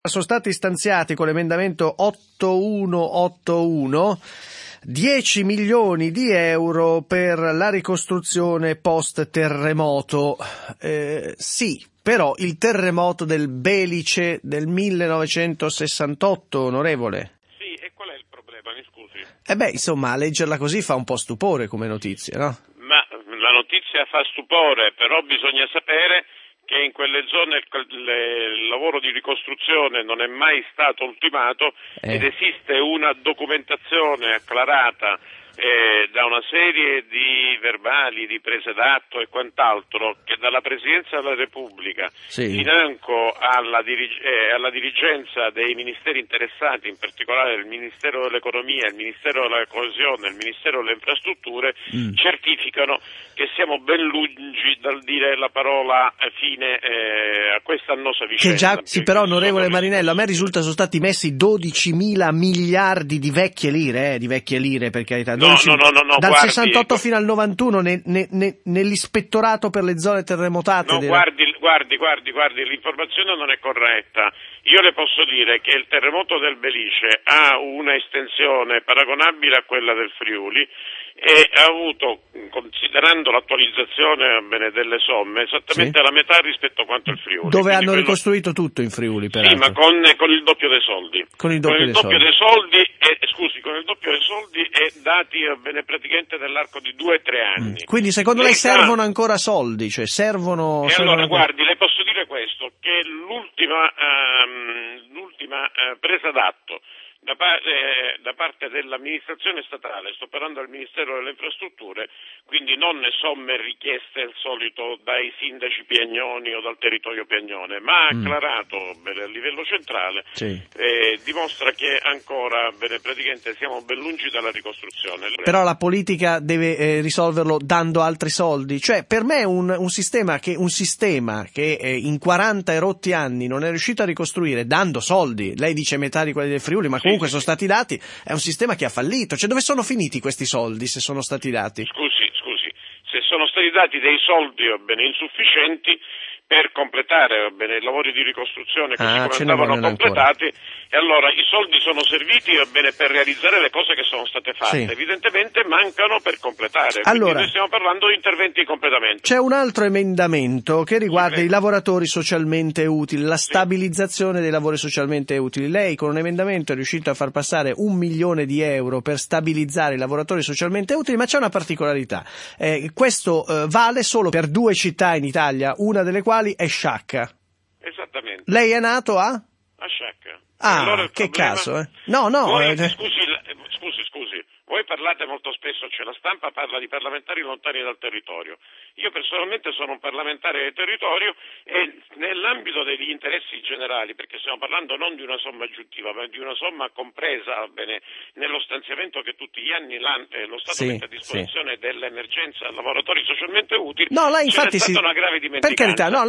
Sono stati stanziati con l'emendamento 8181 10 milioni di euro per la ricostruzione post-terremoto. Sì, però il terremoto del Belice del 1968, onorevole. Sì, e qual è il problema? Mi scusi. Insomma, a leggerla così fa un po' stupore come notizia, no? Ma la notizia fa stupore, però bisogna sapere che in quelle zone il lavoro di ricostruzione non è mai stato ultimato ed esiste una documentazione acclarata da una serie di verbali, di prese d'atto e quant'altro che dalla Presidenza della Repubblica financo alla dirigenza dei ministeri interessati, in particolare il Ministero dell'Economia, il Ministero della Coesione, il Ministero delle Infrastrutture, certificano che siamo ben lungi dal dire la parola fine a questa annosa vicenda. Sì, però onorevole Marinello, a me risulta sono stati messi 12.000 miliardi di vecchie lire, per carità. No, dal 68 fino al 91 nell'ispettorato per le zone terremotate. No, guardi, l'informazione non è corretta. Io le posso dire che il terremoto del Belice ha una estensione paragonabile a quella del Friuli e ha avuto, considerando l'attualizzazione delle somme, esattamente la metà rispetto a quanto il Friuli. Dove hanno ricostruito tutto in Friuli, peraltro. Sì, ma con il doppio dei soldi. Con il doppio dei soldi e dati praticamente nell'arco di 2 o 3 anni. Quindi secondo lei servono ancora soldi? Cioè servono... allora guardi, le posso dire questo, che l'ultima presa d'atto da parte dell'amministrazione statale, sto parlando del Ministero delle Infrastrutture, quindi non somme richieste al solito dai sindaci piagnoni o dal territorio piagnone, ma acclarato a livello centrale, dimostra che ancora praticamente siamo ben lungi dalla ricostruzione. Però la politica deve risolverlo dando altri soldi, cioè per me un sistema che in 40 e rotti anni non è riuscito a ricostruire dando soldi, lei dice metà di quelli del Friuli, ma comunque sono stati dati, è un sistema che ha fallito. Cioè dove sono finiti questi soldi se sono stati dati? Scusi, se sono stati dati dei soldi insufficienti per completare i lavori di ricostruzione così come andavano completati ancora. E allora i soldi sono serviti per realizzare le cose che sono state fatte, evidentemente mancano per completare, allora, quindi noi stiamo parlando di interventi di completamento. C'è un altro emendamento che riguarda i lavoratori socialmente utili, la stabilizzazione dei lavori socialmente utili. Lei con un emendamento è riuscito a far passare 1 milione di euro per stabilizzare i lavoratori socialmente utili, ma c'è una particolarità, questo vale solo per 2 città in Italia, una delle quali è Sciacca. Esattamente. Lei è nato a? A Sciacca. Allora che caso, No. Scusi, voi parlate molto spesso, la stampa parla di parlamentari lontani dal territorio. Io personalmente sono un parlamentare del territorio e nell'ambito degli interessi generali, perché stiamo parlando non di una somma aggiuntiva, ma di una somma compresa nello stanziamento che tutti gli anni lo Stato mette a disposizione dell'emergenza lavoratori socialmente utili, lei infatti c'è stata una grave dimenticanza. Per carità,